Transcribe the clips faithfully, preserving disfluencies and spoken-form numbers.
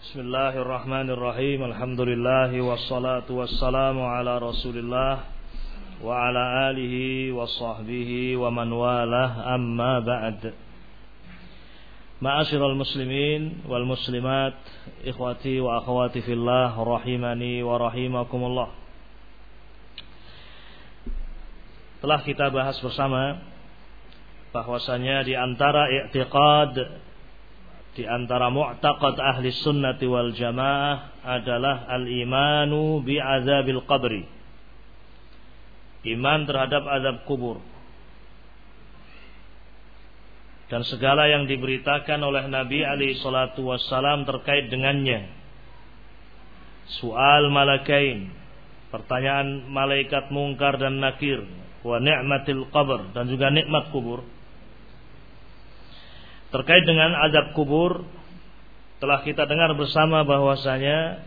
Bismillahirrahmanirrahim. Alhamdulillahi wassalatu wassalamu ala Rasulillah wa ala alihi wa sahbihi wa man walah, amma ba'd. Ma'asyiral muslimin wal muslimat, ikhwati wa akhwati fillah, rahimani wa rahimakumullah. Telah kita bahas bersama bahwasanya di antara i'tiqad, di antara mu'taqad ahli sunnati wal jamaah adalah al-imanu bi'azabil qabri, iman terhadap azab kubur dan segala yang diberitakan oleh Nabi alaihi salatu wassalam terkait dengannya. Soal malakain, pertanyaan malaikat mungkar dan nakir, wa ni'matil qabr, dan juga nikmat kubur. Terkait dengan azab kubur, telah kita dengar bersama bahwasanya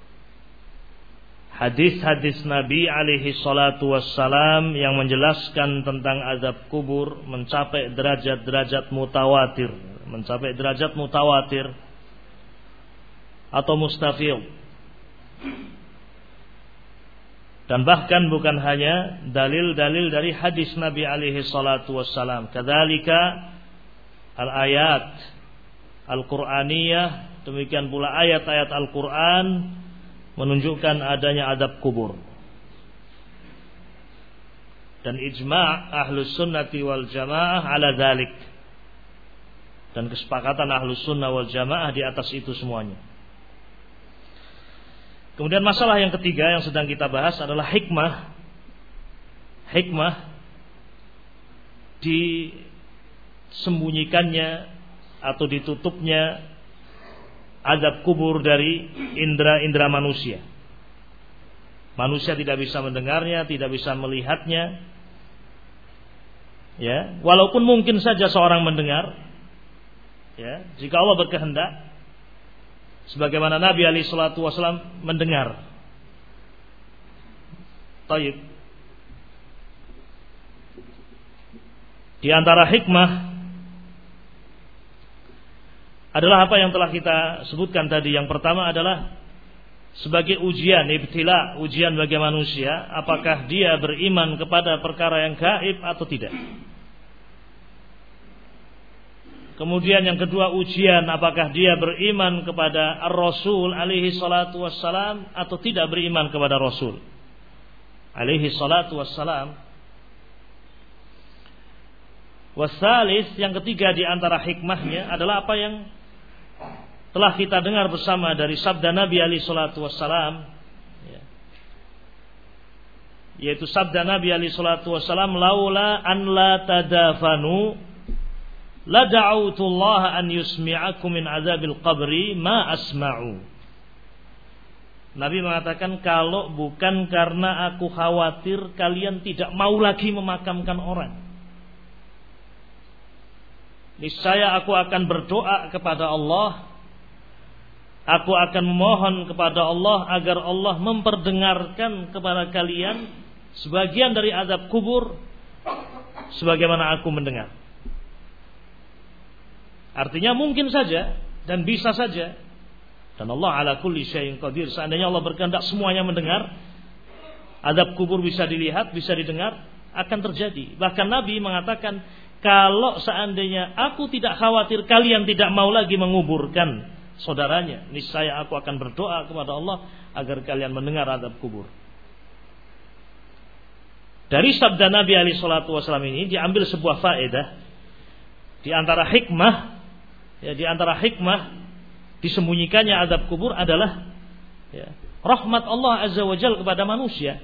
hadis-hadis Nabi alaihi salatu wassalam yang menjelaskan tentang azab kubur mencapai derajat-derajat mutawatir, mencapai derajat mutawatir atau mustafil. Dan bahkan bukan hanya dalil-dalil dari hadis Nabi alaihi salatu wassalam, kadzalika al-ayat Al-Qur'aniyah, demikian pula ayat-ayat Al-Qur'an menunjukkan adanya azab kubur. Dan ijma' ahlus sunnati wal jamaah ala dzalik, dan kesepakatan ahlus sunnah wal jamaah di atas itu semuanya. Kemudian masalah yang ketiga yang sedang kita bahas adalah hikmah Hikmah di sembunyikannya atau ditutupnya azab kubur dari indera-indera manusia. Manusia tidak bisa mendengarnya, tidak bisa melihatnya. Ya, walaupun mungkin saja seorang mendengar, ya, jika Allah berkehendak, sebagaimana Nabi alaihi salatu wasallam mendengar. Taib. Di antara hikmah adalah apa yang telah kita sebutkan tadi. Yang pertama adalah sebagai ujian, ibtila, ujian bagi manusia, apakah dia beriman kepada perkara yang gaib atau tidak. Kemudian yang kedua, ujian apakah dia beriman kepada Ar-Rasul alaihi salatu wassalam atau tidak beriman kepada Rasul alaihi salatu wassalam. Wasalis, yang ketiga di antara hikmahnya adalah apa yang telah kita dengar bersama dari sabda Nabi alaihi salatu wassalam, ya, yaitu sabda Nabi alaihi salatu wassalam, laula an la tadafanu la da'autullaha an yusmi'akum min azabil qabri ma asma'u. Nabi mengatakan, kalau bukan karena aku khawatir kalian tidak mau lagi memakamkan orang, niscaya aku akan berdoa kepada Allah, aku akan memohon kepada Allah agar Allah memperdengarkan kepada kalian sebagian dari azab kubur sebagaimana aku mendengar. Artinya mungkin saja dan bisa saja, dan Allah ala kulli syai'in qadir, seandainya Allah berkehendak semuanya mendengar, azab kubur bisa dilihat, bisa didengar, akan terjadi. Bahkan Nabi mengatakan, kalau seandainya aku tidak khawatir kalian tidak mau lagi menguburkan saudaranya, niscaya aku akan berdoa kepada Allah agar kalian mendengar azab kubur. Dari sabda Nabi alaihi salatu wasallam ini diambil sebuah faedah. Di antara hikmah, ya, di antara hikmah disembunyikannya azab kubur adalah, ya, rahmat Allah azza wajalla kepada manusia.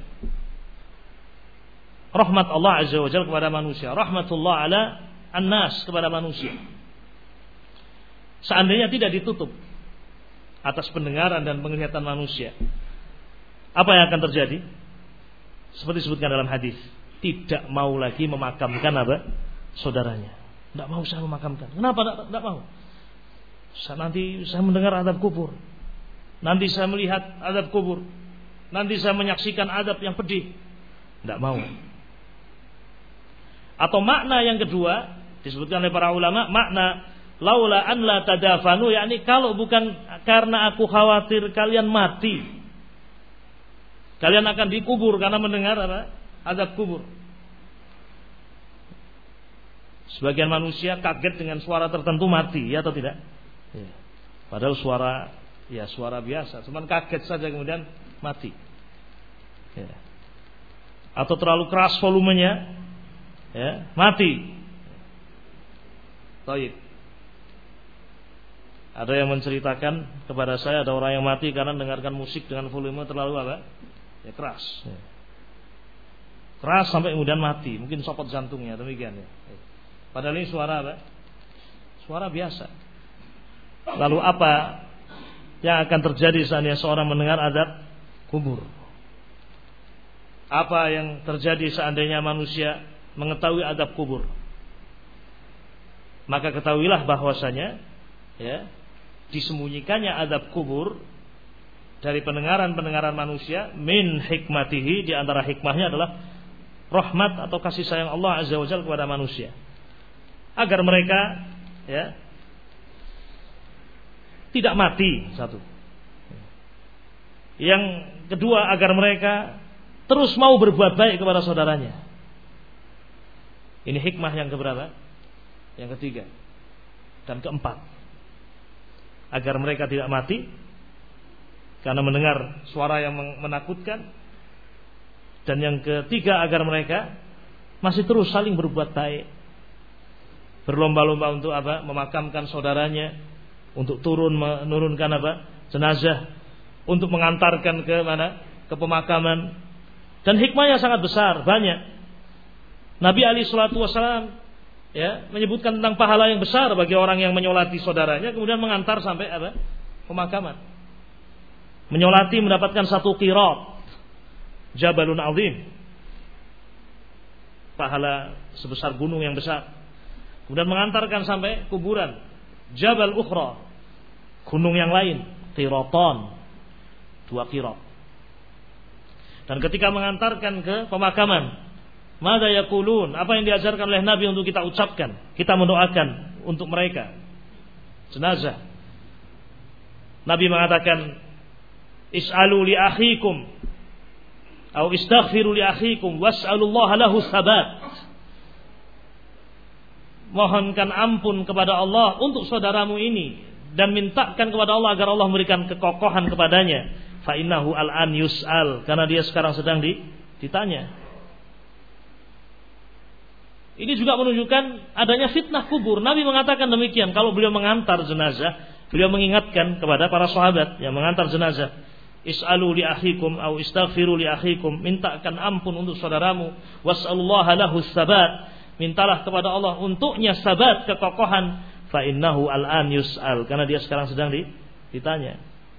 Rahmat Allah azza wajalla kepada manusia, rahmatullah ala annas, kepada manusia. Seandainya tidak ditutup atas pendengaran dan penglihatan manusia, apa yang akan terjadi? Seperti disebutkan dalam hadis, tidak mau lagi memakamkan apa? Saudaranya. Tidak mau saya memakamkan. Kenapa tidak, tidak mau? Saya, nanti saya mendengar azab kubur, nanti saya melihat azab kubur, nanti saya menyaksikan azab yang pedih. Tidak mau. Atau makna yang kedua disebutkan oleh para ulama, makna laula an la tadafanu, yakni kalau bukan karena aku khawatir kalian mati, kalian akan dikubur karena mendengar apa? Azab kubur. Sebagian manusia kaget dengan suara tertentu mati, ya atau tidak? Ya. Padahal suara ya suara biasa, cuman kaget saja kemudian mati. Ya. Atau terlalu keras volumenya, ya, mati. Taib. Ada yang menceritakan kepada saya ada orang yang mati karena mendengarkan musik dengan volume terlalu apa? Ya keras. Ya. Keras sampai kemudian mati, mungkin copot jantungnya, demikian ya. Padahal ini suara apa? Suara biasa. Lalu apa yang akan terjadi seandainya seorang mendengar azab kubur? Apa yang terjadi seandainya manusia mengetahui azab kubur? Maka ketahuilah bahwasanya ya, disembunyikannya azab kubur dari pendengaran-pendengaran manusia min hikmatihi, di antara hikmahnya adalah rahmat atau kasih sayang Allah Azza wa Jalla kepada manusia, agar mereka ya tidak mati, satu. Yang kedua, agar mereka terus mau berbuat baik kepada saudaranya. Ini hikmah yang keberapa? Yang ketiga. Dan keempat, agar mereka tidak mati karena mendengar suara yang menakutkan. Dan yang ketiga, agar mereka masih terus saling berbuat baik, berlomba-lomba untuk apa? Memakamkan saudaranya, untuk turun menurunkan apa? Jenazah, untuk mengantarkan ke mana? Ke pemakaman. Dan hikmahnya sangat besar, banyak. Nabi alaihi salatu wasallam ya menyebutkan tentang pahala yang besar bagi orang yang menyolati saudaranya kemudian mengantar sampai apa? Pemakaman. Menyolati mendapatkan satu qirat, jabalun azim, pahala sebesar gunung yang besar. Kemudian mengantarkan sampai kuburan, jabal ukhra, gunung yang lain, qiratan, dua qirat. Dan ketika mengantarkan ke pemakaman, madza yaqulun, apa yang diajarkan oleh Nabi untuk kita ucapkan? Kita mendoakan untuk mereka jenazah. Nabi mengatakan, is'alu li akhikum atau istaghfiru li akhikum was'alullaha lahu tsabat. Mohonkan ampun kepada Allah untuk saudaramu ini dan mintakan kepada Allah agar Allah memberikan kekokohan kepadanya. Fa innahu al-an yus'al, karena dia sekarang sedang ditanya. Ini juga menunjukkan adanya fitnah kubur. Nabi mengatakan demikian. Kalau beliau mengantar jenazah, beliau mengingatkan kepada para sahabat yang mengantar jenazah, is'alu li akhikum au istaghfiru li akhikum, mintakan ampun untuk saudaramu, was'alullaha lahu tsabat, mintalah kepada Allah untuknya sabat, kekokohan. Fa innahu al-an yus'al, karena dia sekarang sedang ditanya.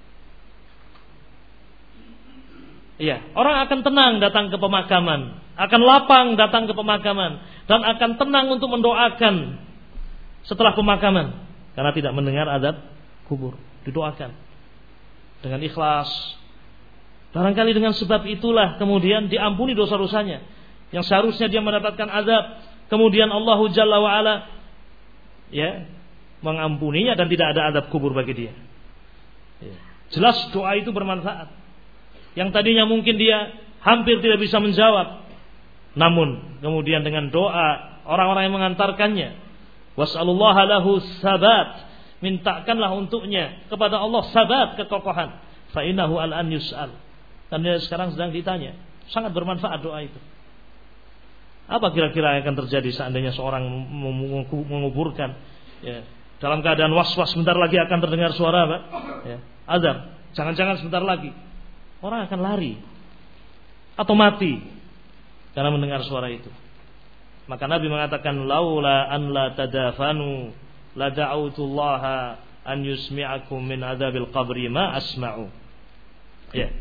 Iya, orang akan tenang datang ke pemakaman, akan lapang datang ke pemakaman, dan akan tenang untuk mendoakan setelah pemakaman, karena tidak mendengar azab kubur. Didoakan dengan ikhlas. Barangkali dengan sebab itulah kemudian diampuni dosa-dosanya yang seharusnya dia mendapatkan azab, kemudian Allah Jalla wa Ala ya mengampuninya dan tidak ada azab kubur bagi dia. Ya. Jelas doa itu bermanfaat. Yang tadinya mungkin dia hampir tidak bisa menjawab, namun kemudian dengan doa orang-orang yang mengantarkannya, was'alullaha lahu tsabat, mintakanlah untuknya kepada Allah sabat, kekokohan. Fa innahu al-an yus'al, dan dia sekarang sedang ditanya. Sangat bermanfaat doa itu. Apa kira-kira yang akan terjadi seandainya seorang menguburkan ya, dalam keadaan was-was, sebentar lagi akan terdengar suara apa? Ya, azab. Jangan-jangan sebentar lagi orang akan lari atau mati karena mendengar suara itu. Maka Nabi mengatakan, laula an la tadafanu la da'autullaha an yusmi'akum min adzabil qabri ma asma'u. Ya.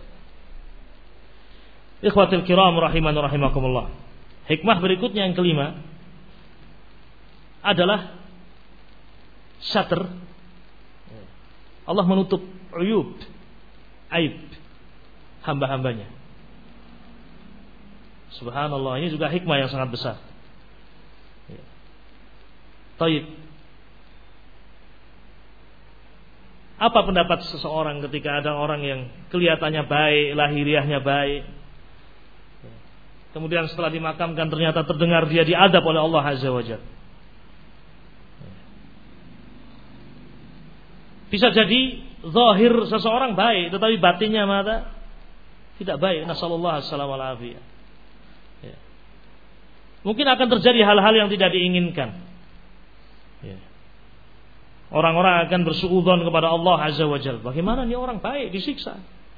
Ikhwatul kiram rahiman rahimakumullah. Hikmah berikutnya yang kelima adalah satr. Allah menutup uyub, aib hamba-hambanya. Subhanallah, ini juga hikmah yang sangat besar. Ya. Taib. Apa pendapat seseorang ketika ada orang yang kelihatannya baik, lahiriahnya baik, kemudian setelah dimakamkan ternyata terdengar dia diadab oleh Allah Azza wa Jalla. Bisa jadi zahir seseorang baik, tetapi batinnya mata tidak baik. Nasallallahu alaihi wasallam. Ya. Mungkin akan terjadi hal-hal yang tidak diinginkan. Ya. Orang-orang akan bersuudzon kepada Allah Azza wa Jalla. Bagaimana nih orang baik disiksa?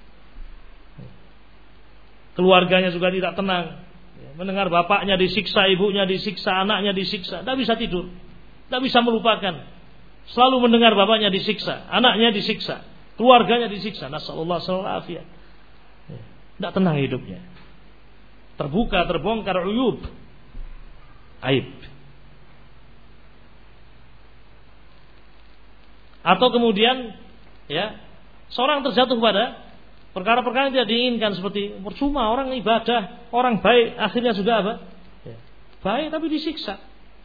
Keluarganya juga tidak tenang. Mendengar bapaknya disiksa, ibunya disiksa, anaknya disiksa, tidak bisa tidur, tidak bisa melupakan. Selalu mendengar bapaknya disiksa, anaknya disiksa, keluarganya disiksa. Nasallallahu alaihi wasallam. Tidak tenang hidupnya. Terbuka, terbongkar uyub, aib. Atau kemudian ya, seorang terjatuh pada perkara-perkara yang tidak diinginkan, seperti percuma orang ibadah, orang baik akhirnya juga apa? Ya, baik tapi disiksa.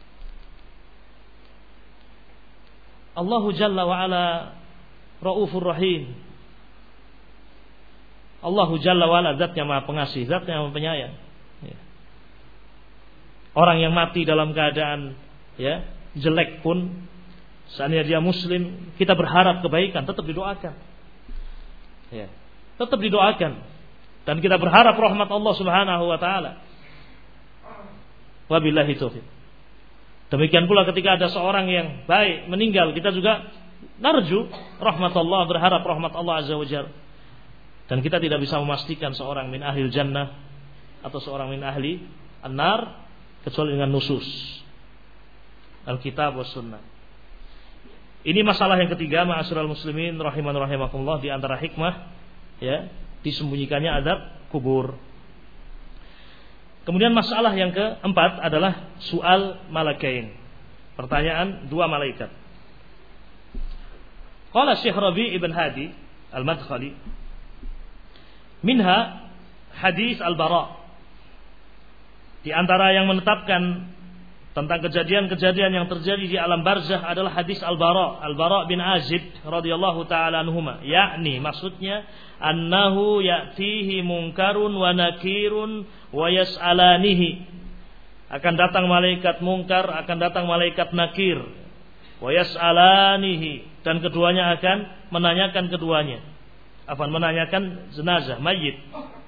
Allahu Jalla wa Ala Raufur Rahim. Allahu Jalla wa Ala zatnya Maha Pengasih, zatnya Maha Penyayang. Ya. Orang yang mati dalam keadaan ya jelek pun, seandainya dia muslim, kita berharap kebaikan, tetap didoakan. Ya, tetap didoakan. Dan kita berharap rahmat Allah Subhanahu wa taala. Wabillahi taufiq. Demikian pula ketika ada seorang yang baik meninggal, kita juga narju rahmat Allah, berharap rahmat Allah Azza wa Jalla. Dan kita tidak bisa memastikan seorang min ahlil jannah atau seorang min ahli an-nar kecuali dengan nusus Alkitab was sunnah. Ini masalah yang ketiga, ma'asyiral muslimin rahiman rahimakumullah, di antara hikmah ya disembunyikannya azab kubur. Kemudian masalah yang keempat adalah soal malakain. Pertanyaan dua malaikat. Qala Syekh Rabi' ibn Hadi Al-Madkhali, minha hadis Al-Bara'. Di antara yang menetapkan tentang kejadian-kejadian yang terjadi di alam barzakh adalah hadis Al-Bara', Al-Bara' bin Azib radhiyallahu taala anhuma, yakni maksudnya annahu ya'tihi munkarun wa nakirun wa yas'alanihi. Akan datang malaikat mungkar, akan datang malaikat nakir, wa yas'alanihi, dan keduanya akan menanyakan keduanya. Apa menanyakan jenazah, mayit.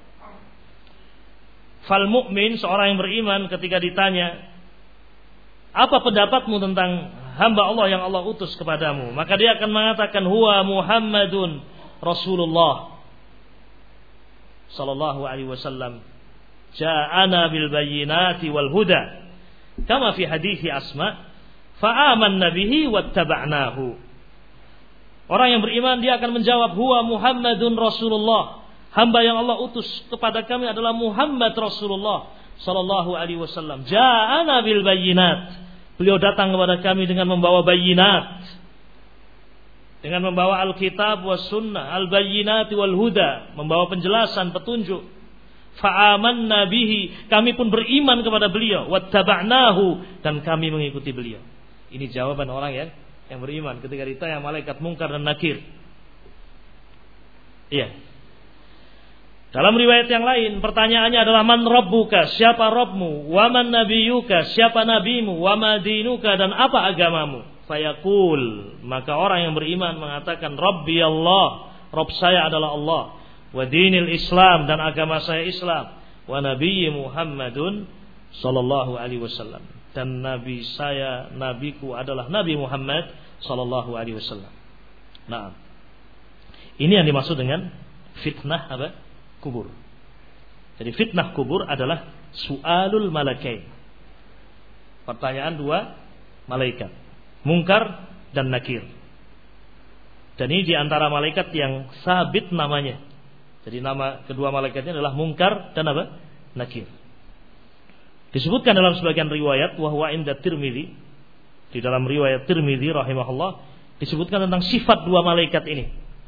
Fal mu'min, seorang yang beriman, ketika ditanya, apa pendapatmu tentang hamba Allah yang Allah utus kepadamu? Maka dia akan mengatakan, huwa Muhammadun Rasulullah sallallahu alaihi wasallam, ja'ana bil bayyinati wal huda, kama fi hadithi Asma, fa'amanna bihi wattaba'nahu. Orang yang beriman dia akan menjawab, huwa Muhammadun Rasulullah, hamba yang Allah utus kepada kami adalah Muhammad Rasulullah sallallahu alaihi wasallam. Ja'ana bil bayyinat, beliau datang kepada kami dengan membawa bayyinat, dengan membawa Alkitab was sunnah, al bayyinati wal huda, membawa penjelasan, petunjuk. Fa'amanna bihi, kami pun beriman kepada beliau, wattaba'nahu, dan kami mengikuti beliau. Ini jawaban orang yang yang beriman ketika ditanya malaikat mungkar dan nakir. Iya. Dalam riwayat yang lain pertanyaannya adalah man rabbuka, siapa Rabbmu, wa man nabiyuka, siapa nabimu, wa ma dinuka, dan apa agamamu. Fayaqul, maka orang yang beriman mengatakan, Rabbi Allah, Rabb saya adalah Allah, wa dinil Islam, dan agama saya Islam, wa nabiyyi Muhammadun sallallahu alaihi wasallam, dan nabi saya, nabiku adalah Nabi Muhammad sallallahu alaihi wasallam. Nah, ini yang dimaksud dengan fitnah apa? Kubur. Jadi fitnah kubur adalah su'alul malakain, pertanyaan dua malaikat, mungkar dan nakir. Dan ini diantara malaikat yang sabit namanya. Jadi nama kedua malaikatnya adalah mungkar dan apa? Nakir. Disebutkan dalam sebagian riwayat, wa huwa inda Tirmidzi, di dalam riwayat Tirmidzi rahimahullah, disebutkan tentang sifat dua malaikat ini.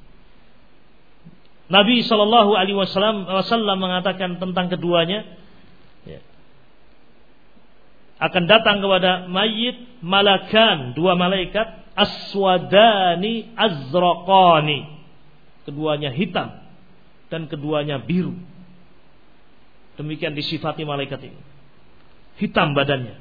Nabi sallallahu alaihi wasallam mengatakan tentang keduanya, ya, akan datang kepada mayit malakan, dua malaikat, aswadani azraqani. Keduanya hitam dan keduanya biru. Demikian disifati malaikat ini. Hitam badannya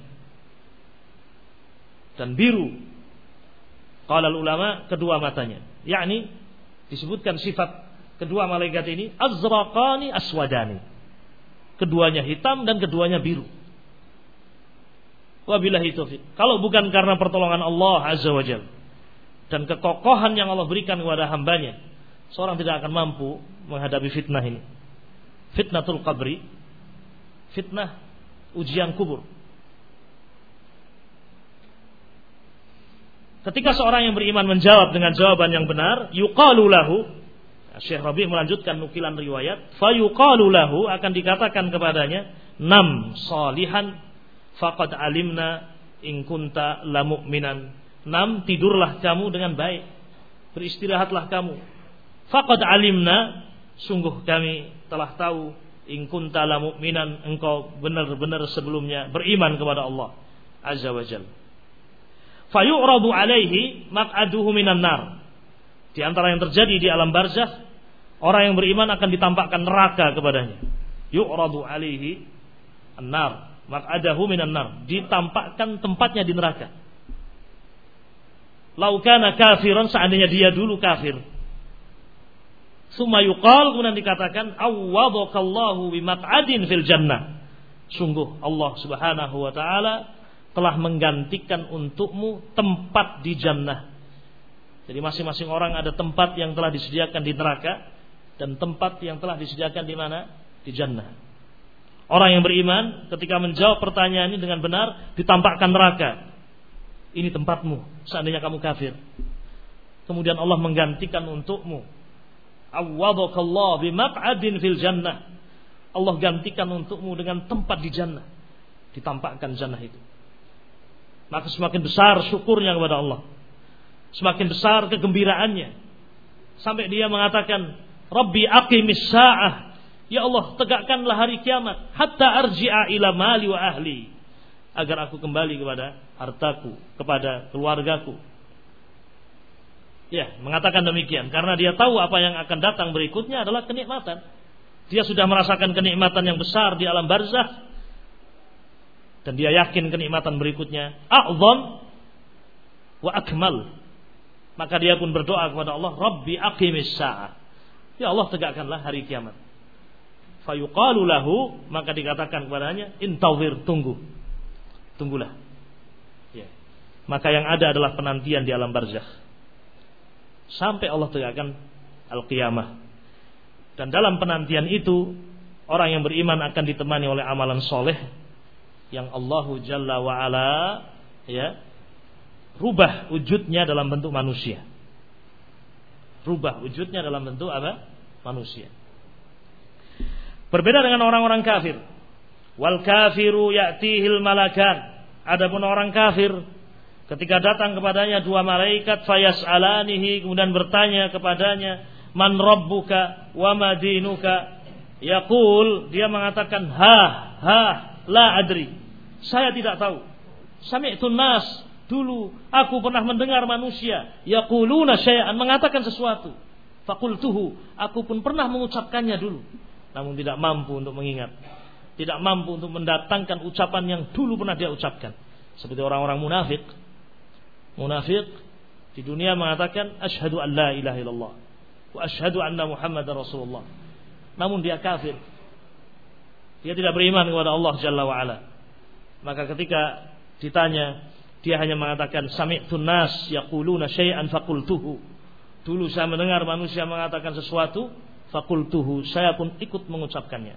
dan biru. Qala ulama, kedua matanya. Yakni disebutkan sifat kedua malaikat ini azraqani aswadani. Keduanya hitam dan keduanya biru. Wabillahi taufiq. Kalau bukan karena pertolongan Allah Azza wa Jalla dan kekokohan yang Allah berikan kepada hambanya, seorang tidak akan mampu menghadapi fitnah ini. Fitnatul qabri, fitnah ujian kubur. Ketika seorang yang beriman menjawab dengan jawaban yang benar, yuqalu lahu, Syekh Rabi' melanjutkan nukilan riwayat, fa yuqalu lahu, akan dikatakan kepadanya, nam salihan faqad alimna in kunta la mu'minan. Nam, tidurlah kamu dengan baik, beristirahatlah kamu. Faqad alimna, sungguh kami telah tahu, in kunta la mu'minan, engkau benar-benar sebelumnya beriman kepada Allah Azza wa Jalla. Fayu'radu alaihi maq'aduhu minan nar. Di antara yang terjadi di alam barzakh, orang yang beriman akan ditampakkan neraka kepadanya. Yu'radu alaihi an-nar, maq'adahu minan nar, ditampakkan tempatnya di neraka. Lau kana kafiran, seandainya dia dulu kafir. Summa yuqal, kemudian dikatakan awwadhakallahu bimaq'adin fil jannah. Sungguh Allah Subhanahu wa taala telah menggantikan untukmu tempat di jannah. Jadi masing-masing orang ada tempat yang telah disediakan di neraka dan tempat yang telah disediakan di mana? Di jannah. Orang yang beriman ketika menjawab pertanyaan ini dengan benar, ditampakkan neraka. Ini tempatmu seandainya kamu kafir. Kemudian Allah menggantikan untukmu, awwadhakallahu bimaq'adin fil jannah. Allah gantikan untukmu dengan tempat di jannah. Ditampakkan jannah itu. Maka semakin besar syukurnya kepada Allah, semakin besar kegembiraannya, sampai dia mengatakan, Rabbi aqimis sa'ah, ya Allah tegakkanlah hari kiamat, hatta arji'a ila mali wa ahli, agar aku kembali kepada hartaku, kepada keluargaku. Ya, mengatakan demikian karena dia tahu apa yang akan datang berikutnya adalah kenikmatan. Dia sudah merasakan kenikmatan yang besar di alam barzakh, dan dia yakin kenikmatan berikutnya a'zam wa akmal. Maka dia pun berdoa kepada Allah, Rabbi aqimis sa'ah, ya Allah tegakkanlah hari kiamat. Fayuqalu lahu, maka dikatakan kepadanya, intawir, tunggu, tunggulah. Ya. Maka yang ada adalah penantian di alam barzakh sampai Allah tegakkan al-qiyamah. Dan dalam penantian itu, orang yang beriman akan ditemani oleh amalan soleh yang Allahu Jalla wa Ala ya rubah wujudnya dalam bentuk manusia. Rubah wujudnya dalam bentuk apa? Manusia. Berbeda dengan orang-orang kafir. Wal kafiru ya'tihil malakan. Adapun orang kafir, ketika datang kepadanya dua malaikat, fayas'alanihi, kemudian bertanya kepadanya, man rabbuka wa madinuka, yaqul, dia mengatakan, ha ha la adri, saya tidak tahu. Sami'tun nas, dulu aku pernah mendengar manusia yaquluna syai'an, mengatakan sesuatu. Faqultuhu, aku pun pernah mengucapkannya dulu, namun tidak mampu untuk mengingat, tidak mampu untuk mendatangkan ucapan yang dulu pernah dia ucapkan. Seperti orang-orang munafik. Munafik di dunia mengatakan asyhadu an la ilaha illallah wa asyhadu anna Muhammadar Rasulullah, namun dia kafir. Dia tidak beriman kepada Allah Jalla wa Ala. Maka ketika ditanya, dia hanya mengatakan sami'tun nas yaquluna syai'an faqultuhu. Dulu saya mendengar manusia mengatakan sesuatu, faqultuhu, saya pun ikut mengucapkannya.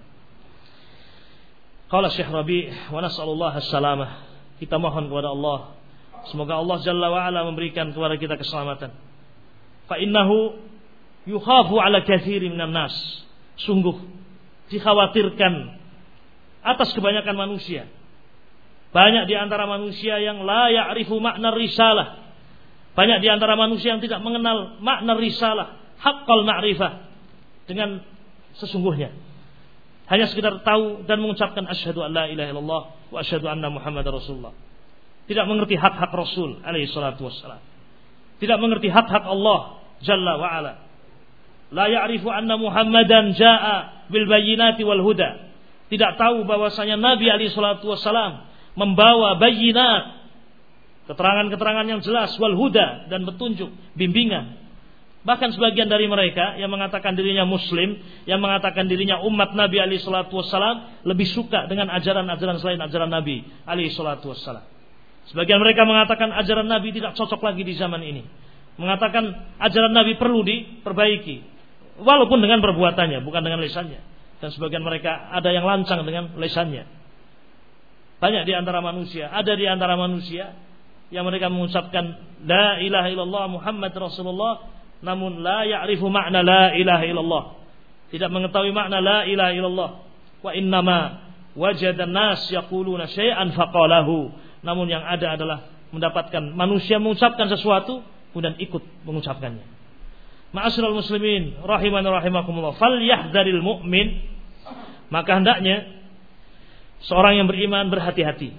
Qala Syekh Rabi' wa nas'alullah as-salamah. Kita mohon kepada Allah, semoga Allah Jalla wa Ala memberikan kepada kita keselamatan. Fa innahu yukhafu ala katsiri minan nas. Sungguh dikhawatirkan atas kebanyakan manusia. Banyak di antara manusia yang la ya'rifu makna risalah. Banyak di antara manusia yang tidak mengenal makna risalah, haqqal ma'rifah, dengan sesungguhnya. Hanya sekedar tahu dan mengucapkan asyhadu an la ilaha illallah wa asyhadu anna Muhammadar Rasulullah. Tidak mengerti hak-hak Rasul alaihi salatu wassalam. tidak mengerti hak-hak Allah Jalla wa Ala. La ya'rifu anna Muhammadan jaa'a bil bayyinati wal huda. Tidak tahu bahwasanya Nabi alaihi salatu wasalam membawa bayyinat, keterangan-keterangan yang jelas, wal huda, dan petunjuk, bimbingan. Bahkan sebagian dari mereka yang mengatakan dirinya muslim, yang mengatakan dirinya umat Nabi alaihi salatu wassalam, lebih suka dengan ajaran-ajaran selain ajaran Nabi alaihi salatu wassalam. Sebagian mereka mengatakan ajaran Nabi tidak cocok lagi di zaman ini, mengatakan ajaran Nabi perlu diperbaiki, walaupun dengan perbuatannya, bukan dengan lisannya. Dan sebagian mereka ada yang lancang dengan lisannya. Banyak di antara manusia, ada di antara manusia yang mereka mengucapkan la ilaha illallah Muhammad Rasulullah, namun la ya'rifu makna la ilaha illallah, tidak mengetahui makna la ilaha illallah. Wa innama wajada nas yaquluna syai'an faqalahu, namun yang ada adalah mendapatkan manusia mengucapkan sesuatu kemudian ikut mengucapkannya. Ma'asyiral muslimin rahimani rahimakumullah, falyahdharil mu'min, maka hendaknya seorang yang beriman berhati-hati,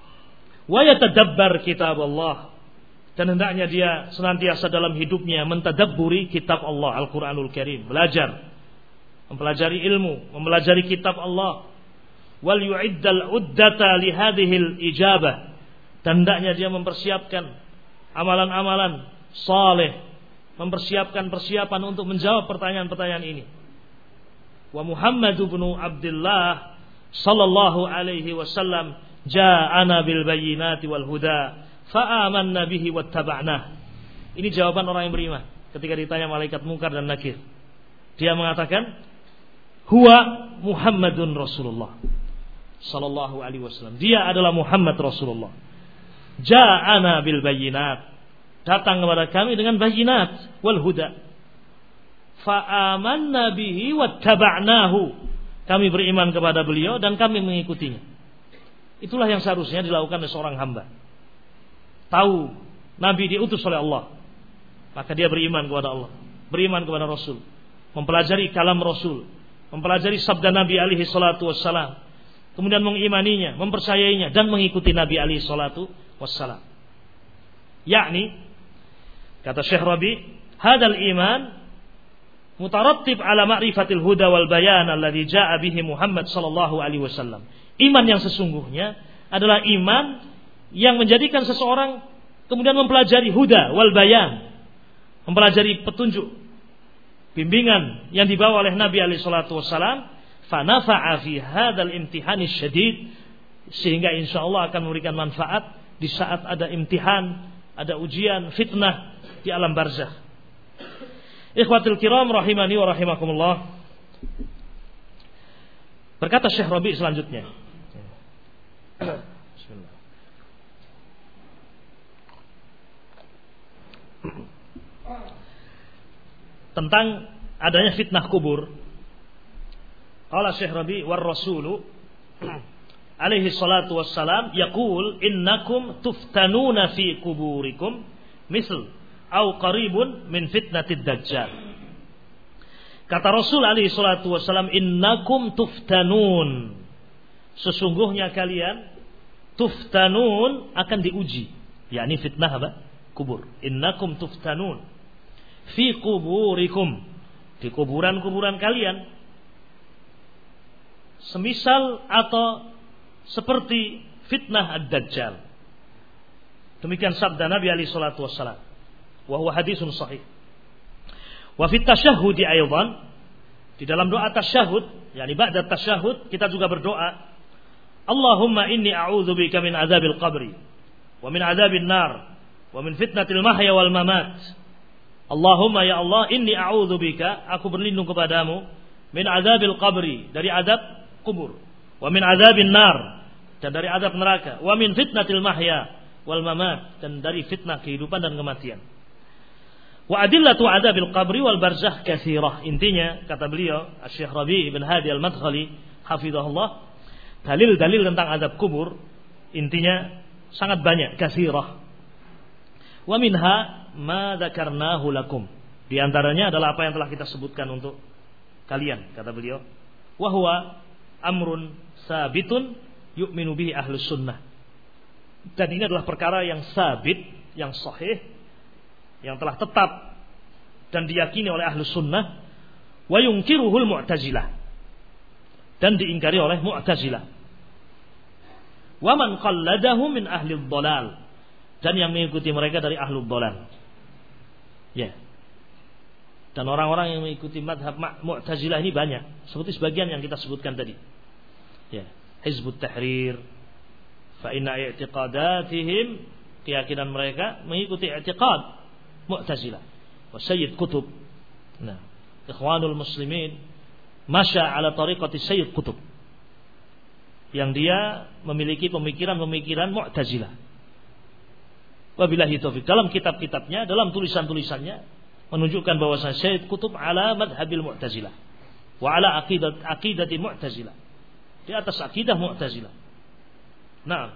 wa yatadabbar kitab Allah, dan hendaknya dia senantiasa dalam hidupnya mentadabburi kitab Allah, Al-Quranul Karim, belajar, mempelajari ilmu, mempelajari kitab Allah. Wal yu'iddal uddata li hadhil ijabah, dan hendaknya dia mempersiapkan amalan-amalan saleh, mempersiapkan persiapan untuk menjawab pertanyaan-pertanyaan ini. Wa Muhammad ibn Abdullah sallallahu alaihi wasallam ja'ana bil bayyinati wal huda fa'amanna bihi wattaba'nah. Ini jawaban orang yang beriman ketika ditanya malaikat Munkar dan Nakir. Dia mengatakan, huwa Muhammadun Rasulullah sallallahu alaihi wasallam. Dia adalah Muhammad Rasulullah. Ja'ana bil bayyinat, datang kepada kami dengan bayyinat, wal huda. Fa'amanna bihi wattaba'nahu. Kami beriman kepada beliau dan kami mengikutinya. Itulah yang seharusnya dilakukan oleh seorang hamba. Tahu Nabi diutus oleh Allah, maka dia beriman kepada Allah, beriman kepada Rasul, mempelajari kalam Rasul, mempelajari sabda Nabi alaihi salatu wassalam, kemudian mengimaninya, mempercayainya, dan mengikuti Nabi alaihi salatu wassalam. Yakni, kata Syekh Rabi, hadal iman mutarattib ala ma'rifatil huda wal bayan alladhi ja'a bihi Muhammad sallallahu alaihi wasallam. Iman yang sesungguhnya adalah iman yang menjadikan seseorang kemudian mempelajari huda wal bayan, mempelajari petunjuk, bimbingan yang dibawa oleh Nabi alaihi salatu wassalam, fa nafa'a fi hadzal imtihani syadid, sehingga insyaallah akan memberikan manfaat di saat ada imtihan, ada ujian, fitnah di alam barzakh. Ikhwatul kiram rahimani wa rahimakumullah. Berkata Syekh Rabi selanjutnya, bismillah, tentang adanya fitnah kubur. Qala Syekh Rabi, war rasulu alaihi salatu wassalam yaqul innakum tuftanuna fi kuburikum misl au qaribun min fitnatid dajjal. Kata Rasul alaihi salatu wassalam, innakum tuftanun, sesungguhnya kalian tuftanun akan diuji, yakni fitnah apa? Kubur. Innakum tuftanun fi kuburikum, di kuburan-kuburan kalian, semisal atau seperti fitnah ad-dajjal. Demikian sabda Nabi alaihi salatu wassalam, wa huwa hadisun sahih. Wa fit tasyahhudi aidan, di dalam doa tasyahud, yakni ba'da tasyahud kita juga berdoa, Allahumma inni a'udzubika min adzabil qabri wa min adzabin nar wa min fitnatil mahya wal mamat. Allahumma ya Allah, inni a'udzubika, aku berlindung kepadamu, min adzabil qabri, dari azab kubur, wa min adzabin nar, dan dari azab neraka, wa min fitnatil mahya wal mamat, dan dari fitnah kehidupan dan kematian. Wa adillatu adzabil qabri wal barzakh katsirah. Intinya kata beliau Syekh Rabi' bin Hadi Al-Madkhali hafizahullah, dalil-dalil tentang azab kubur intinya sangat banyak, katsirah. Wa minha ma dzakarnahu lakum, di antaranya adalah apa yang telah kita sebutkan untuk kalian, kata beliau. Wa huwa amrun sabitun yu'minu bihi ahlus sunnah, dan ini adalah perkara yang sabit, yang sahih, yang telah tetap dan diyakini oleh Ahlus Sunnah, wa yunkiruhul Mu'tazilah, dan diingkari oleh Mu'tazilah. Wa man qalladahu min ahli dhalal, dan yang mengikuti mereka dari ahlul dhalal. Ya. Dan orang-orang yang mengikuti madhab Mu'tazilah ini banyak, seperti sebagian yang kita sebutkan tadi. Ya, Hizbut Tahrir, fa inna i'tiqadatihim, keyakinan mereka mengikuti i'tiqad Mu'tazilah. Wa Sayyid Qutb. Nah, Ikhwanul Muslimin masya ala tariqati Sayyid Qutb, yang dia memiliki pemikiran-pemikiran Mu'tazilah. Wabillahi taufik. Dalam kitab-kitabnya, dalam tulisan-tulisannya menunjukkan bahwasanya Sayyid Qutb ala madhabil Mu'tazilah wa ala aqidat aqidati Mu'tazilah, di atas akidah Mu'tazilah. Nah,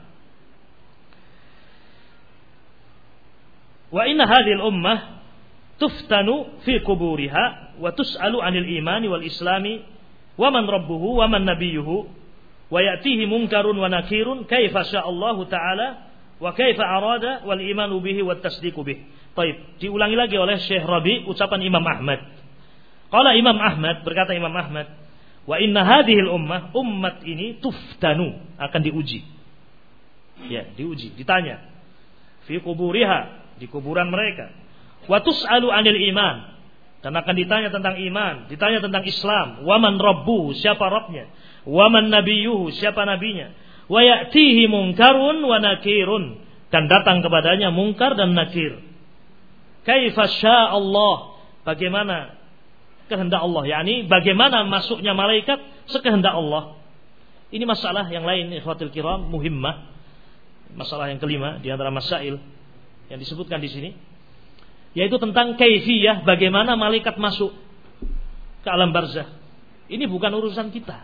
wa inna hadhihi al-ummah tuftanu fi quburiha wa tus'alu 'anil imani wal islami wa man rabbuhu wa man nabiyyuhu wa ya'tihi munkarun wa nakirun kaifa sya'allahu ta'ala wa kaifa arada wal imanu bihi wat tasdiqu bih. Baik, diulangi lagi oleh Syekh Rabi ucapan Imam Ahmad. Qala Imam Ahmad, berkata Imam Ahmad, wa inna hadhil ummah, umat ini tuftanu, akan diuji. Ya, diuji, ditanya. Fi quburiha, di kuburan mereka. Wa tus'alu 'anil iman, dan akan ditanya tentang iman, ditanya tentang Islam. Wa man rabbuhu, siapa Rabbnya? Wa man nabiyyuhu, siapa nabinya? Wa ya'tihi munkarun wa nakirun, dan datang kepadanya munkar dan nakir. Kaifa sya'allah, bagaimana kehendak Allah, yakni bagaimana masuknya malaikat sekehendak Allah. Ini masalah yang lain, ikhwatul kiram, muhimmah. Masalah yang kelima di antara masail yang disebutkan di sini, yaitu tentang kaifiyah, bagaimana malaikat masuk ke alam barzakh. Ini bukan urusan kita.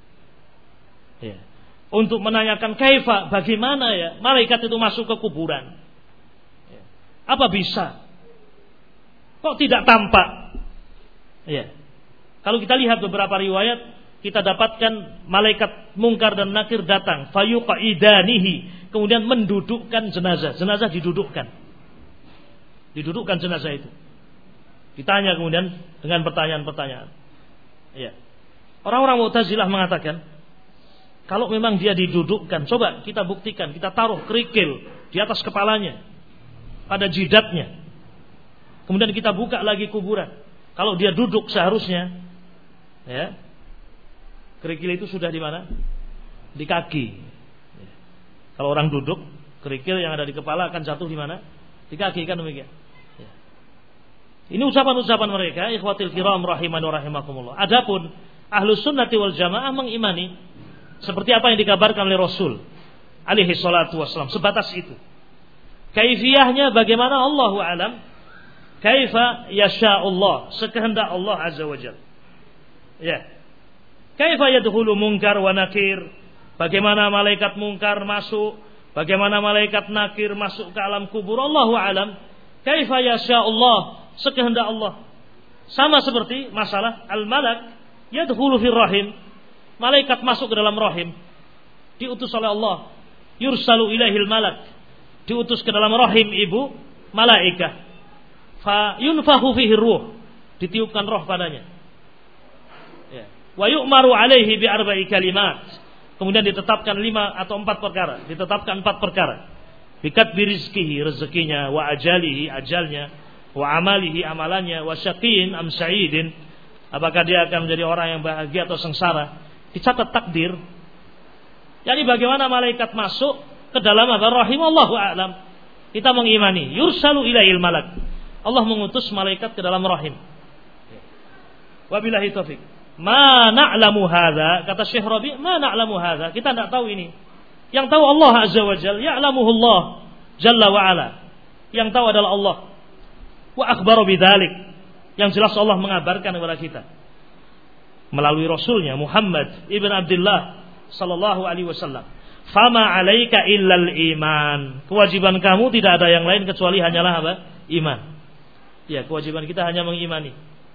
Ya. Untuk menanyakan kaifa, bagaimana ya malaikat itu masuk ke kuburan. Ya. Apa bisa? Kok tidak tampak? Ya. Kalau kita lihat beberapa riwayat, kita dapatkan malaikat mungkar dan nakir datang, fayuqidanihi, kemudian mendudukkan jenazah. Jenazah didudukkan. Didudukkan jenazah itu. Ditanya kemudian dengan pertanyaan-pertanyaan. Ya. Orang-orang Mu'tazilah mengatakan, kalau memang dia didudukkan, coba kita buktikan, kita taruh kerikil di atas kepalanya, pada jidatnya. Kemudian kita buka lagi kuburan. Kalau dia duduk seharusnya, ya, kerikil itu sudah di mana? Di kaki. Ya. Kalau orang duduk, kerikil yang ada di kepala akan jatuh di mana? Di kaki, kan demikian. Ya. Ini ucapan-ucapan mereka, ikhwatil kiram rahimani wa rahimakumullah. Adapun Ahlus Sunnati wal Jamaah mengimani seperti apa yang dikabarkan oleh Rasul alaihi salatu wassalam, sebatas itu. Kaifiyahnya bagaimana Allahu a'lam. Kaifa yasha'ullah, sekehendak Allah azza wajalla. Ya. Kaifa yadkhulu munkar wa nakir, bagaimana malaikat munkar masuk, bagaimana malaikat nakir masuk ke alam kubur, Allahu a'lam. Kaifa yasha'ullah, sekehendak Allah. Sama seperti masalah al-malak yadkhulu fir rahim, malaikat masuk ke dalam rahim, diutus oleh Allah. Yursalu ilaihil malak, diutus ke dalam rahim ibu malaikah. Fa yunfakhu fihi ruh, ditiupkan roh padanya. Ya. Wa yu'maru alaihi bi arba'i kalimat, kemudian ditetapkan lima atau empat perkara, ditetapkan empat perkara. Bikat birizkihi, rezekinya, wa ajalihi, ajalnya, wa amalihi, amalannya, wa syaqin am sa'idin, apakah dia akan menjadi orang yang bahagia atau sengsara. Dicatat takdir. Jadi bagaimana malaikat masuk ke dalam rahim, Allahu a'lam. Kita mengimani yursalu ilaihil malak, Allah mengutus malaikat ke dalam rahim. Wabillahi taufik. Ma na'lamu hadza, kata Syekh Rabi, ma na'lamu hadza, kita tidak tahu ini. Yang tahu Allah azza wa jalla, ya'lamuhu Allah jalla wa ala. Yang tahu adalah Allah. Wa akhbara bidzalik, yang jelas Allah mengabarkan kepada kita melalui rasulnya Muhammad ibn Abdullah sallallahu alaihi wasallam. Fama 'alaika illal iman, kewajiban kamu tidak ada yang lain kecuali hanyalah apa? Iman. Ya, kewajiban kita hanya mengimani.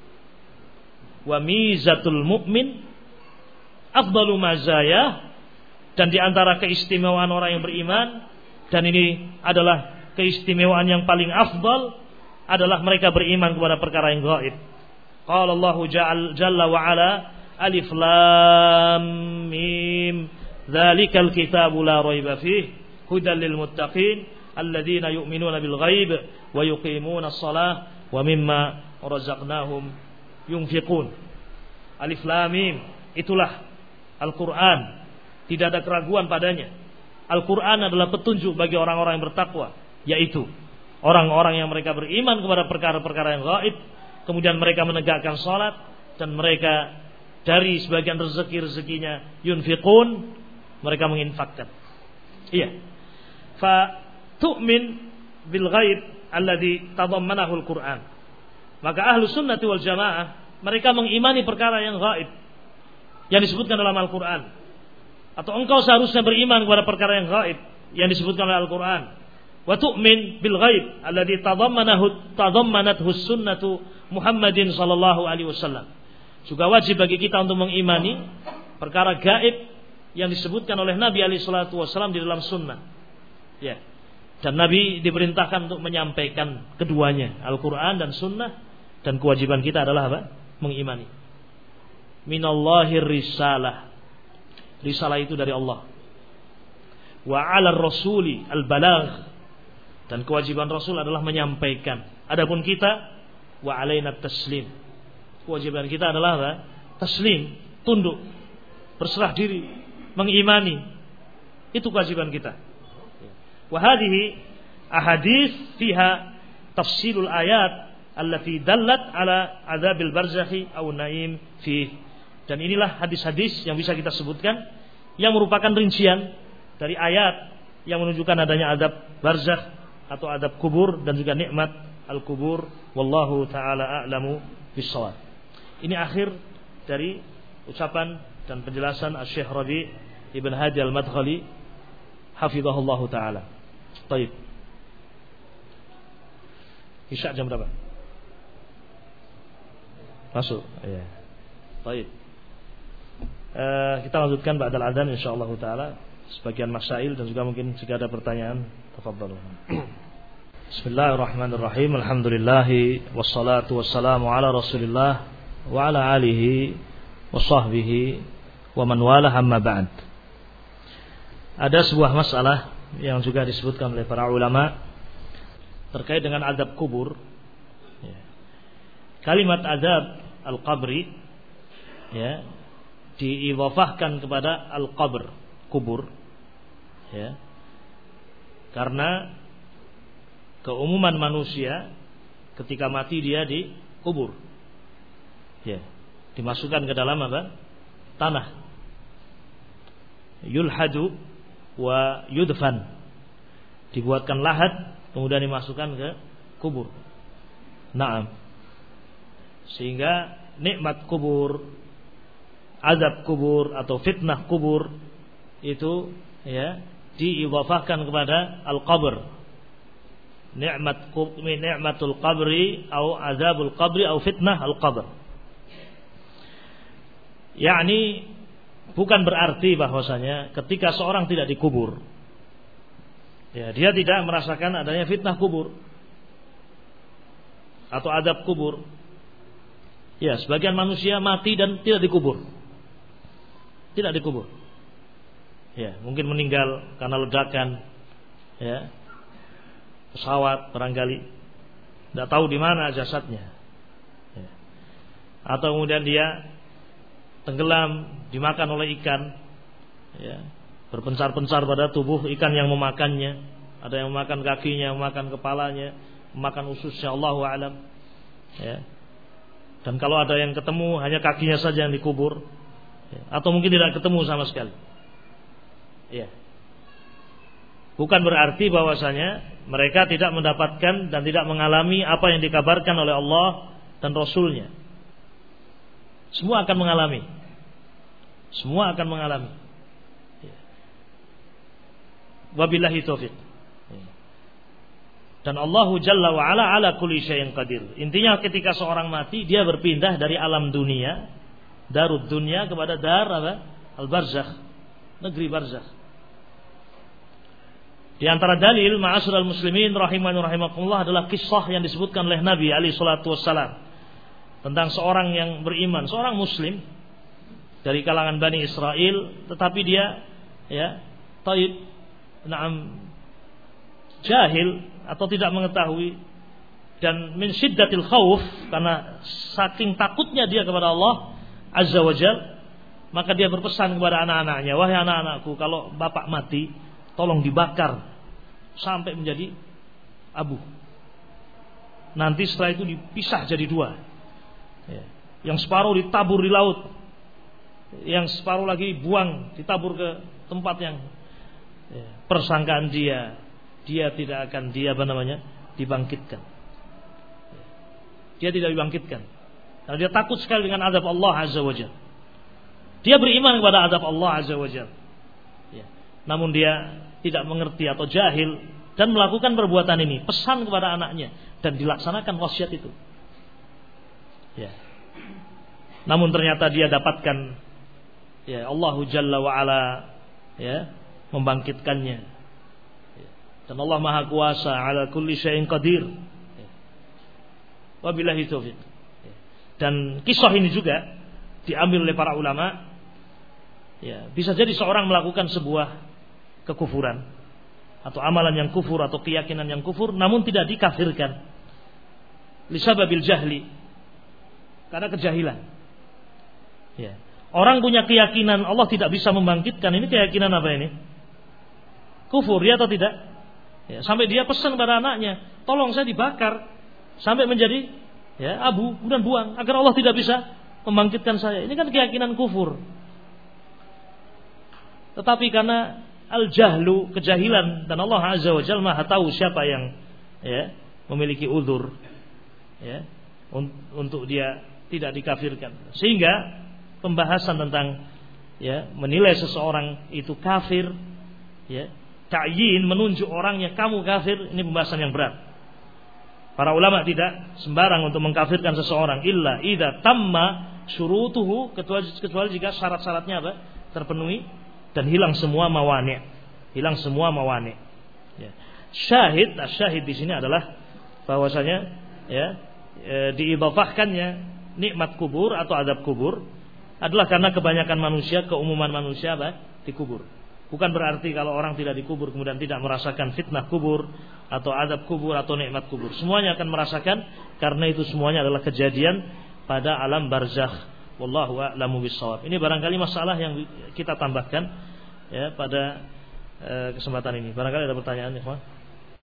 Wa mizatul mu'min afdalu mazaya, dan di antara keistimewaan orang yang beriman, dan ini adalah keistimewaan yang paling afdal, adalah mereka beriman kepada perkara yang gaib. Qala Allah jalla wa ala alif lam mim dzalikal kitabu la raiba fihi hudal lil muttaqin alladzina yu'minuna bil ghaib wa yuqimuna shalah wa mimma razaqnahum yunfiqun. Alif lam mim, itulah Al-Qur'an, tidak ada keraguan padanya. Al-Qur'an adalah petunjuk bagi orang-orang yang bertakwa, yaitu orang-orang yang mereka beriman kepada perkara-perkara yang gaib, kemudian mereka menegakkan salat, dan mereka dari sebagian rezeki-rezekinya yunfiqun, mereka menginfakkan. Iya. Fa tu'min bil ghaib alladhi tadammanahu al-Qur'an. Maka ahlu sunnati wal jamaah, mereka mengimani perkara yang gaib yang disebutkan dalam Al-Qur'an. Atau engkau seharusnya beriman kepada perkara yang gaib yang disebutkan oleh Al-Qur'an. Wa tu'min bil ghaib alladhi tadammanahu tadammanathu sunnatu Muhammadin sallallahu alaihi wasallam. Juga wajib bagi kita untuk mengimani perkara gaib yang disebutkan oleh Nabi alaihi salatu wasallam di dalam sunnah. Ya. Dan Nabi diperintahkan untuk menyampaikan keduanya, Al-Qur'an dan sunnah, dan kewajiban kita adalah apa? Mengimani. Minallahir risalah. Risalah itu dari Allah. Wa 'alar rasuli al-balagh. Dan kewajiban Rasul adalah menyampaikan. Adapun kita, wa 'alaina taslim. Kewajiban kita adalah apa? Taslim, tunduk, berserah diri, mengimani. Itu kewajiban kita. Wa hadhihi ahadits fiha tafsilul ayat allati dallat ala adzabil barzakhi aw naim fi. Dan inilah hadis-hadis yang bisa kita sebutkan yang merupakan rincian dari ayat yang menunjukkan adanya adab barzakh atau adab kubur dan juga nikmat al-kubur. Wallahu taala a'lamu bis-shawab. Ini akhir dari ucapan dan penjelasan Asy-Syaikh Rabi' Ibn Hadi Al-Madkhali hafizahullahu taala. Baik. Isya jam berapa? Masuk. Iya. Baik. Uh, kita lanjutkan ba'dal adzan insyaallah taala sebagian masail dan juga mungkin jika ada pertanyaan tafadhalu. Bismillahirrahmanirrahim. Alhamdulillah wassalatu wassalamu ala Rasulillah wa ala alihi wa sahbihi wa man wala amma ba'd. Ada sebuah masalah yang juga disebutkan oleh para ulama terkait dengan azab kubur. Kalimat azab al-qabri ya diidhafahkan kepada al-qabr, kubur, ya, karena keumuman manusia ketika mati dia dikubur, ya, dimasukkan ke dalam apa? Tanah, yulhadu wa yudfan, dibuatkan lahat kemudian dimasukkan ke kubur. Naam. Sehingga nikmat kubur, azab kubur atau fitnah kubur itu ya diidhafahkan kepada al-qabr. Nikmat nikmatul qabri atau azabul qabri atau fitnah al-qabr. yakni bukan berarti bahwasanya ketika seorang tidak dikubur ya dia tidak merasakan adanya fitnah kubur atau azab kubur. Ya, sebagian manusia mati dan tidak dikubur. Tidak dikubur. Ya, mungkin meninggal karena ledakan ya. Pesawat barangkali. Tidak tahu di mana jasadnya. Ya. Atau kemudian dia tenggelam dimakan oleh ikan. Ya. Berpencar-pencar pada tubuh ikan yang memakannya. Ada yang memakan kakinya, memakan kepalanya, memakan ususnya, Allahu a'lam. Ya. Dan kalau ada yang ketemu hanya kakinya saja yang dikubur ya. Atau mungkin tidak ketemu sama sekali ya. Bukan berarti bahwasanya mereka tidak mendapatkan dan tidak mengalami apa yang dikabarkan oleh Allah dan Rasulnya. Semua akan mengalami. Semua akan mengalami ya. Wabillahi taufiq ya. Dan Allahu Jalla wa ala ala kulli syai'in qadir. Intinya ketika seorang mati dia berpindah dari alam dunia, darud dunia kepada dar apa? Al-barzakh, negeri barzakh. Di antara dalil ma'asyiral muslimin rahimani rahimakumullah adalah kisah yang disebutkan oleh Nabi alaihi salatu wassalam tentang seorang yang beriman, seorang muslim dari kalangan Bani Israel, tetapi dia ya taib, na'am, jahil atau tidak mengetahui, dan min syiddatil khauf, karena saking takutnya dia kepada Allah azza wajal, maka dia berpesan kepada anak-anaknya, wahai anak-anakku, kalau bapak mati tolong dibakar sampai menjadi abu. Nanti setelah itu dipisah jadi dua, ya. Yang separuh ditabur di laut, yang separuh lagi buang, ditabur ke tempat yang ya, persangkaan dia dia tidak akan dia apa namanya dibangkitkan. Dia tidak dibangkitkan karena dia takut sekali dengan azab Allah azza wajalla. Dia beriman kepada azab Allah azza wajalla, ya. Namun dia tidak mengerti atau jahil dan melakukan perbuatan ini, pesan kepada anaknya dan dilaksanakan wasiat itu, ya. Namun ternyata dia dapatkan, ya, Allah jalla wa ala, ya, membangkitkannya, ya. Dan Allah maha kuasa ala kulli syai'in qadir, ya. Wabillahi taufiq, ya. Dan kisah ini juga diambil oleh para ulama. Ya, bisa jadi seorang melakukan sebuah kekufuran atau amalan yang kufur atau keyakinan yang kufur, namun tidak dikafirkan lisababil jahli, karena kejahilan. Ya. Orang punya keyakinan Allah tidak bisa membangkitkan, ini keyakinan apa ini? Kufur, ya atau tidak? Ya, sampai dia pesan pada anaknya, tolong saya dibakar sampai menjadi ya abu, kemudian buang agar Allah tidak bisa membangkitkan saya. Ini kan keyakinan kufur. Tetapi karena al-jahlu, kejahilan, dan Allah azza wa jalla maha tahu siapa yang ya memiliki uzur, ya, untuk dia tidak dikafirkan. Sehingga pembahasan tentang ya menilai seseorang itu kafir, ya, ta'yin, menunjuk orangnya kamu kafir, ini pembahasan yang berat. Para ulama tidak sembarang untuk mengkafirkan seseorang illa idza tamma syurutuhu, kecuali, kecuali jika syarat-syaratnya apa? Terpenuhi dan hilang semua mawani, hilang semua mawani. Ya. Syahid, syahid di sini adalah bahwasanya ya e, diidhafahkannya nikmat kubur atau adab kubur adalah karena kebanyakan manusia, keumuman manusia apa? Dikubur. Bukan berarti kalau orang tidak dikubur kemudian tidak merasakan fitnah kubur atau adab kubur atau nikmat kubur. Semuanya akan merasakan, karena itu semuanya adalah kejadian pada alam barzakh. Wallahu a'lamu bissawab. Ini barangkali masalah yang kita tambahkan ya pada uh, kesempatan ini. Barangkali ada pertanyaan, ya,